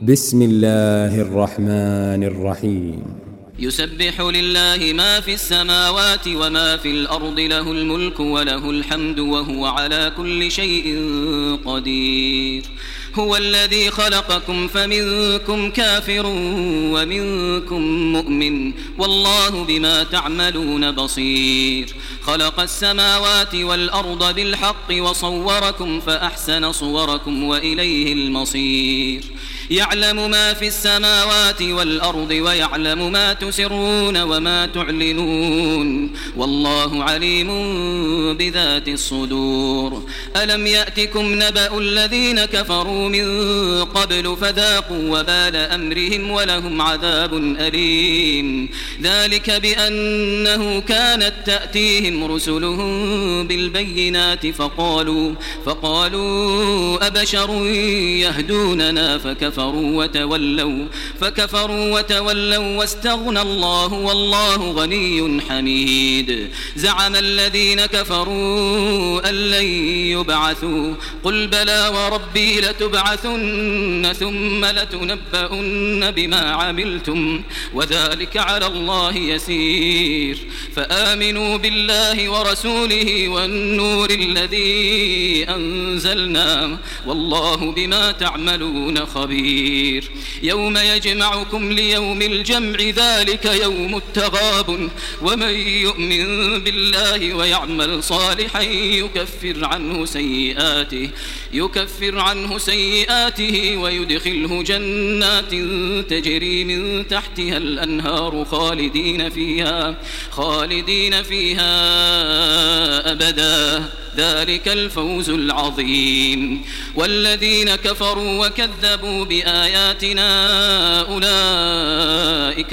بسم الله الرحمن الرحيم. يسبح لله ما في السماوات وما في الأرض، له الملك وله الحمد وهو على كل شيء قدير. هو الذي خلقكم فمنكم كافر ومنكم مؤمن، والله بما تعملون بصير. خلق السماوات والأرض بالحق وصوركم فأحسن صوركم وإليه المصير. يعلم ما في السماوات والأرض ويعلم ما تسرون وما تعلنون، والله عليم بذات الصدور. ألم يأتكم نبأ الذين كفروا من قبل فذاقوا وبال أمرهم ولهم عذاب أليم. ذلك بأنه كانت تأتيهم رسلهم بالبينات فقالوا أبشر يهدوننا فكفروا وتولوا واستغنى الله والله غني حميد. زعم الذين كفروا أن لن يبعثوا، قل بلى وربي لتبعثن ثم لتنبؤن بما عملتم وذلك على الله يسير. فآمنوا بالله ورسوله والنور الذي أنزلنا والله بما تعملون خبير. يوم يجمعكم ليوم الجمع ذلك يوم التغابن، ومن يؤمن بالله ويعمل صالحا يكفر عنه سيئاته ويدخله جنات تجري من تحتها الأنهار خالدين فيها أبدا، ذلك الفوز العظيم. والذين كفروا وكذبوا بآياتنا أولئك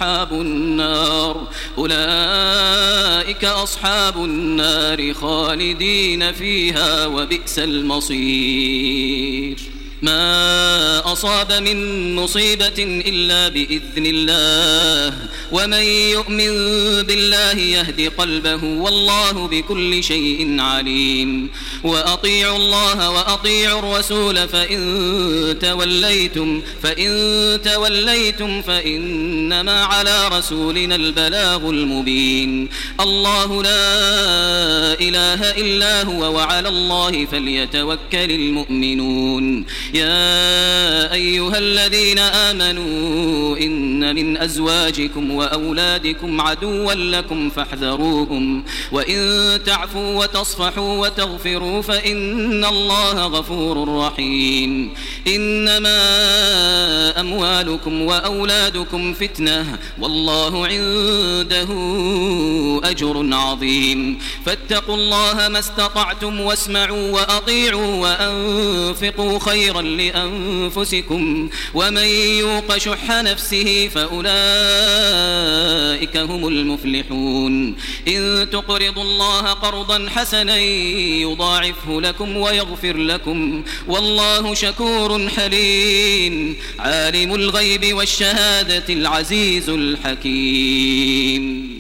أصحاب النار خالدين فيها وبئس المصير. ما أصاب من مصيبة إلا بإذن الله، ومن يؤمن بالله يهد قلبه والله بكل شيء عليم. وأطيعوا الله وأطيعوا الرسول فإن توليتم فإنما على رسولنا البلاغ المبين. الله لا إله إلا هو وعلى الله فليتوكل المؤمنون. يا أيها الذين آمنوا إن من أزواجكم وأولادكم عدوا لكم فاحذروهم، وإن تعفوا وتصفحوا وتغفروا فإن الله غفور رحيم. إنما أموالكم وأولادكم فتنة والله عنده أجر عظيم. فاتقوا الله ما استطعتم واسمعوا وأطيعوا وأنفقوا خيرا لأنفسكم، ومن يوق شح نفسه فأولئك هم المفلحون. إن تقرضوا الله قرضا حسنا يضاعفه لكم ويغفر لكم والله شكور حليم. عالم الغيب والشهادة العزيز الحكيم.